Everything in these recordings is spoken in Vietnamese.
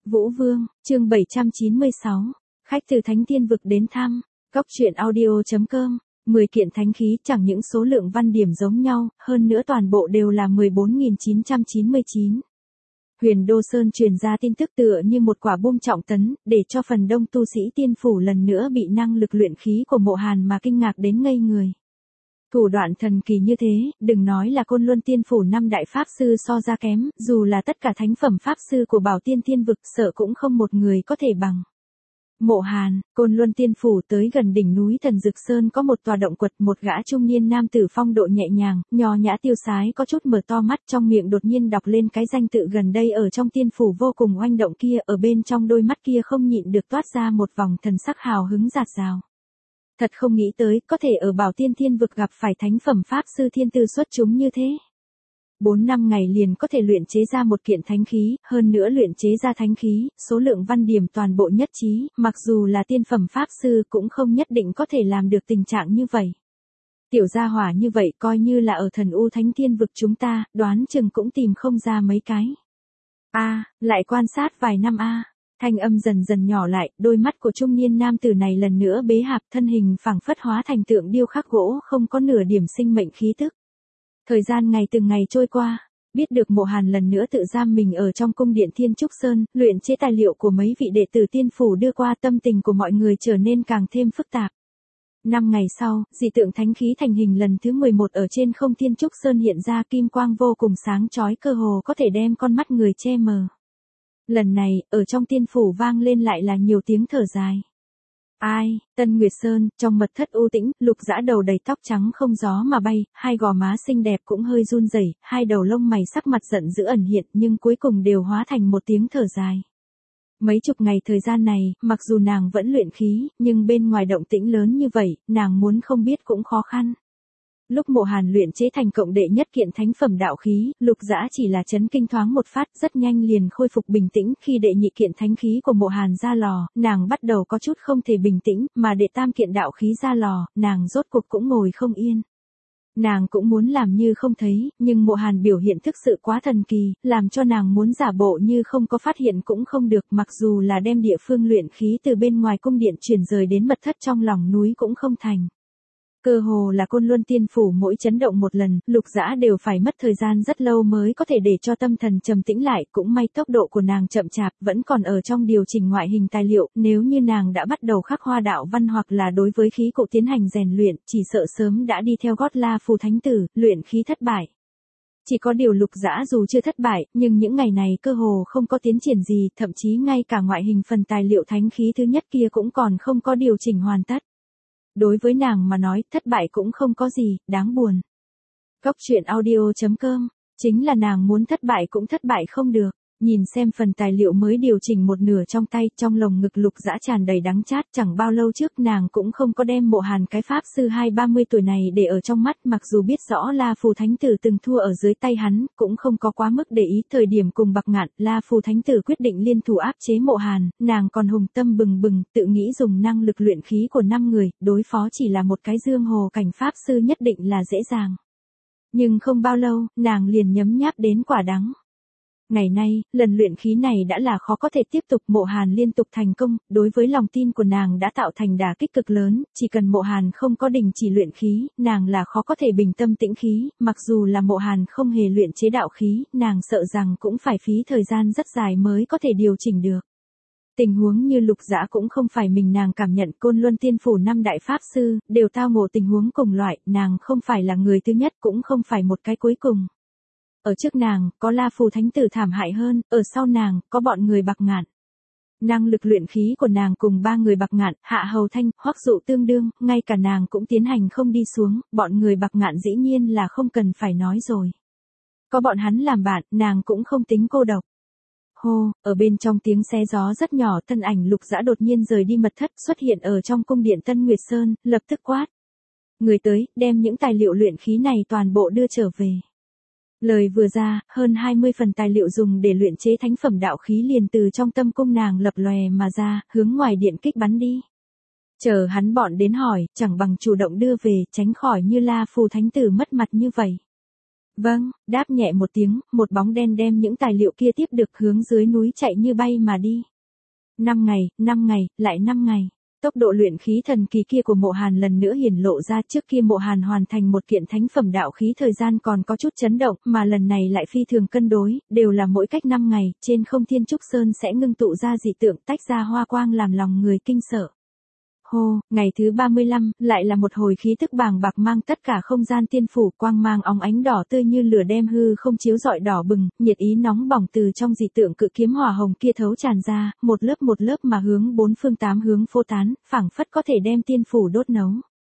Vũ Vương, chương 796. Khách từ Thánh Tiên Vực đến thăm. Cóc truyện audio.com. 10 kiện thánh khí, chẳng những số lượng văn điểm giống nhau, hơn nữa toàn bộ đều là 14.999. Huyền Đô Sơn truyền ra tin tức tựa như một quả bom trọng tấn, để cho phần đông tu sĩ tiên phủ lần nữa bị năng lực luyện khí của Mộ Hàn mà kinh ngạc đến ngây người. Thủ đoạn thần kỳ như thế, đừng nói là Côn Luân Tiên phủ 5 đại pháp sư so ra kém, dù là tất cả thánh phẩm pháp sư của Bảo Tiên Tiên vực sợ cũng không một người có thể bằng. Mộ Hàn, Côn Luân Tiên phủ tới gần đỉnh núi Thần Dực Sơn có một tòa động quật, một gã trung niên nam tử phong độ nhẹ nhàng, nho nhã tiêu sái có chút mở to mắt, trong miệng đột nhiên đọc lên cái danh tự gần đây ở trong tiên phủ vô cùng oanh động kia, ở bên trong đôi mắt kia không nhịn được toát ra một vòng thần sắc hào hứng dạt dào. Thật không nghĩ tới, có thể ở Bảo Tiên Thiên vực gặp phải thánh phẩm pháp sư thiên tư xuất chúng như thế. 4 năm ngày liền có thể luyện chế ra một kiện thánh khí, hơn nữa luyện chế ra thánh khí, số lượng văn điểm toàn bộ nhất trí, mặc dù là tiên phẩm pháp sư cũng không nhất định có thể làm được tình trạng như vậy. Tiểu gia hỏa như vậy coi như là ở Thần U Thánh Thiên vực chúng ta, đoán chừng cũng tìm không ra mấy cái. Lại quan sát vài năm Thanh âm dần dần nhỏ lại, đôi mắt của trung niên nam tử này lần nữa bế hạp, thân hình phảng phất hóa thành tượng điêu khắc gỗ, không có nửa điểm sinh mệnh khí tức. Thời gian ngày từng ngày trôi qua, biết được Mộ Hàn lần nữa tự giam mình ở trong cung điện Thiên Trúc Sơn, luyện chế tài liệu của mấy vị đệ tử tiên phủ đưa qua, tâm tình của mọi người trở nên càng thêm phức tạp. 5 ngày sau, dị tượng thánh khí thành hình lần thứ 11 ở trên không Thiên Trúc Sơn hiện ra, kim quang vô cùng sáng chói, cơ hồ có thể đem con mắt người che mờ. Lần này, ở trong tiên phủ vang lên lại là nhiều tiếng thở dài. Tân Nguyệt Sơn, trong mật thất u tĩnh, Lục Dã đầu đầy tóc trắng không gió mà bay, hai gò má xinh đẹp cũng hơi run rẩy, hai đầu lông mày sắc mặt giận dữ ẩn hiện, nhưng cuối cùng đều hóa thành một tiếng thở dài. Mấy chục ngày thời gian này, mặc dù nàng vẫn luyện khí, nhưng bên ngoài động tĩnh lớn như vậy, nàng muốn không biết cũng khó khăn. Lúc Mộ Hàn luyện chế thành cộng đệ nhất kiện thánh phẩm đạo khí, Lục Dã chỉ là chấn kinh thoáng một phát, rất nhanh liền khôi phục bình tĩnh. Khi đệ nhị kiện thánh khí của Mộ Hàn ra lò, nàng bắt đầu có chút không thể bình tĩnh, mà đệ tam kiện đạo khí ra lò, nàng rốt cuộc cũng ngồi không yên. Nàng cũng muốn làm như không thấy, nhưng Mộ Hàn biểu hiện thực sự quá thần kỳ, làm cho nàng muốn giả bộ như không có phát hiện cũng không được, mặc dù là đem địa phương luyện khí từ bên ngoài cung điện chuyển rời đến mật thất trong lòng núi cũng không thành. Cơ hồ là Côn Luân Tiên phủ mỗi chấn động một lần, Lục Dã đều phải mất thời gian rất lâu mới có thể để cho tâm thần trầm tĩnh lại, cũng may tốc độ của nàng chậm chạp, vẫn còn ở trong điều chỉnh ngoại hình tài liệu, nếu như nàng đã bắt đầu khắc hoa đạo văn hoặc là đối với khí cụ tiến hành rèn luyện, chỉ sợ sớm đã đi theo gót La Phù Thánh Tử, luyện khí thất bại. Chỉ có điều Lục Dã dù chưa thất bại, nhưng những ngày này cơ hồ không có tiến triển gì, thậm chí ngay cả ngoại hình phần tài liệu thánh khí thứ nhất kia cũng còn không có điều chỉnh hoàn tất. Đối với nàng mà nói, thất bại cũng không có gì, đáng buồn. Cóc truyện audio.com, chính là nàng muốn thất bại cũng thất bại không được. Nhìn xem phần tài liệu mới điều chỉnh một nửa trong tay, trong lồng ngực Lục Dã tràn đầy đắng chát, chẳng bao lâu trước nàng cũng không có đem Mộ Hàn cái pháp sư 20-30 tuổi này để ở trong mắt, mặc dù biết rõ La Phù Thánh Tử từng thua ở dưới tay hắn, cũng không có quá mức để ý. Thời điểm cùng Bạc Ngạn, La Phù Thánh Tử quyết định liên thủ áp chế Mộ Hàn, nàng còn hùng tâm bừng bừng, tự nghĩ dùng năng lực luyện khí của 5 người, đối phó chỉ là một cái dương hồ cảnh pháp sư nhất định là dễ dàng. Nhưng không bao lâu, nàng liền nhấm nháp đến quả đắng. Ngày nay, lần luyện khí này đã là khó có thể tiếp tục. Mộ Hàn liên tục thành công, đối với lòng tin của nàng đã tạo thành đả kích cực lớn, chỉ cần Mộ Hàn không có đình chỉ luyện khí, nàng là khó có thể bình tâm tĩnh khí, mặc dù là Mộ Hàn không hề luyện chế đạo khí, nàng sợ rằng cũng phải phí thời gian rất dài mới có thể điều chỉnh được. Tình huống như Lục Dã cũng không phải mình nàng cảm nhận, Côn Luân Tiên phủ 5 đại pháp sư, đều tao ngộ tình huống cùng loại, nàng không phải là người thứ nhất cũng không phải một cái cuối cùng. Ở trước nàng, có La Phù Thánh Tử thảm hại hơn, ở sau nàng, có bọn người Bạc Ngạn. Năng lực luyện khí của nàng cùng 3 người Bạc Ngạn, Hạ Hầu Thanh, Hoắc Dụ tương đương, ngay cả nàng cũng tiến hành không đi xuống, bọn người Bạc Ngạn dĩ nhiên là không cần phải nói rồi. Có bọn hắn làm bạn, nàng cũng không tính cô độc. Hô, ở bên trong tiếng xé gió rất nhỏ, thân ảnh Lục Dã đột nhiên rời đi mật thất, xuất hiện ở trong cung điện Tân Nguyệt Sơn, lập tức quát. Người tới, đem những tài liệu luyện khí này toàn bộ đưa trở về. Lời vừa ra, hơn 20 phần tài liệu dùng để luyện chế thánh phẩm đạo khí liền từ trong tâm cung nàng lập lòe mà ra, hướng ngoài điện kích bắn đi. Chờ hắn bọn đến hỏi, chẳng bằng chủ động đưa về, tránh khỏi như La Phù Thánh Tử mất mặt như vậy. Vâng, đáp nhẹ một tiếng, một bóng đen đem những tài liệu kia tiếp được hướng dưới núi chạy như bay mà đi. 5 ngày, lại 5 ngày. Tốc độ luyện khí thần kỳ kia của Mộ Hàn lần nữa hiển lộ ra. Trước kia Mộ Hàn hoàn thành một kiện thánh phẩm đạo khí thời gian còn có chút chấn động, mà lần này lại phi thường cân đối, đều là mỗi cách 5 ngày, trên không Thiên Trúc Sơn sẽ ngưng tụ ra dị tượng tách ra hoa quang làm lòng người kinh sợ. Hô, ngày thứ 35, lại là một hồi khí tức bàng bạc mang tất cả không gian tiên phủ, quang mang óng ánh đỏ tươi như lửa đem hư không chiếu rọi đỏ bừng, nhiệt ý nóng bỏng từ trong dị tượng cự kiếm hỏa hồng kia thấu tràn ra, một lớp mà hướng bốn phương tám hướng phô tán, phảng phất có thể đem tiên phủ đốt nấu.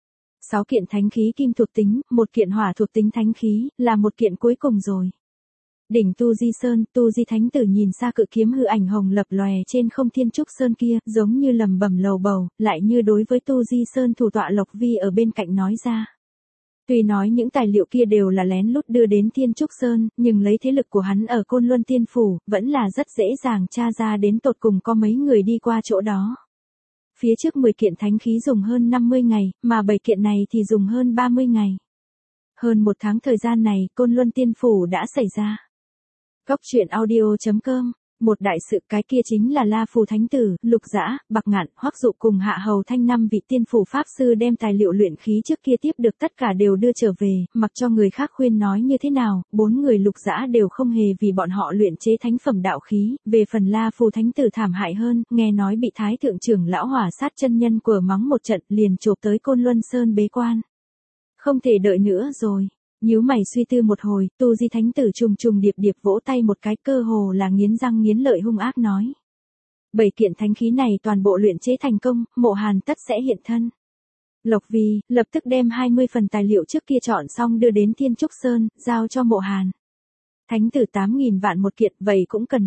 6 kiện thánh khí kim thuộc tính, một kiện hỏa thuộc tính thánh khí, là một kiện cuối cùng rồi. Đỉnh Tu Di Sơn, Tu Di Thánh Tử nhìn xa cự kiếm hư ảnh hồng lập lòe trên không Thiên Trúc Sơn kia, giống như lầm bầm lầu bầu, lại như đối với Tu Di Sơn thủ tọa Lộc Vi ở bên cạnh nói ra. Tuy nói những tài liệu kia đều là lén lút đưa đến Thiên Trúc Sơn, nhưng lấy thế lực của hắn ở Côn Luân Tiên Phủ, vẫn là rất dễ dàng tra ra đến tột cùng có mấy người đi qua chỗ đó. Phía trước 10 kiện thánh khí dùng hơn 50 ngày, mà 7 kiện này thì dùng hơn 30 ngày. Hơn một tháng thời gian này, Côn Luân Tiên Phủ đã xảy ra. Cóc truyện audio.com, một đại sự cái kia chính là La Phù Thánh Tử, Lục Dã, Bạc Ngạn, Hoắc Dụ cùng Hạ Hầu Thanh 5 vị tiên phủ pháp sư đem tài liệu luyện khí trước kia tiếp được tất cả đều đưa trở về, mặc cho người khác khuyên nói như thế nào, 4 người Lục Dã đều không hề vì bọn họ luyện chế thánh phẩm đạo khí, về phần La Phù Thánh Tử thảm hại hơn, nghe nói bị Thái thượng trưởng lão Hỏa Sát chân nhân quở mắng một trận, liền chộp tới Côn Luân Sơn bế quan. Không thể đợi nữa rồi. Nhíu mày suy tư một hồi, Tu Di Thánh Tử trùng trùng điệp điệp vỗ tay một cái, cơ hồ là nghiến răng nghiến lợi hung ác nói. 7 kiện thánh khí này toàn bộ luyện chế thành công, Mộ Hàn tất sẽ hiện thân. Lộc Vi, lập tức đem 20 phần tài liệu trước kia chọn xong đưa đến Thiên Trúc Sơn, giao cho Mộ Hàn. Thánh tử 8.000 vạn một kiện, vậy cũng cần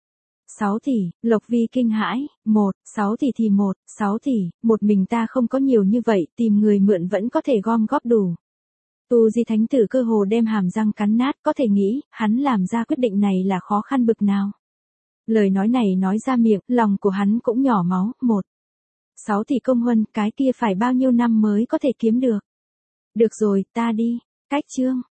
6 tỷ, Lộc Vi kinh hãi, 6 tỷ thì 6 tỷ, một mình ta không có nhiều như vậy, tìm người mượn vẫn có thể gom góp đủ. Tu Di Thánh Tử cơ hồ đem hàm răng cắn nát, có thể nghĩ, hắn làm ra quyết định này là khó khăn bực nào. Lời nói này nói ra miệng, lòng của hắn cũng nhỏ máu. 6 tỷ công huân, cái kia phải bao nhiêu năm mới có thể kiếm được. Được rồi, ta đi. Cách chương.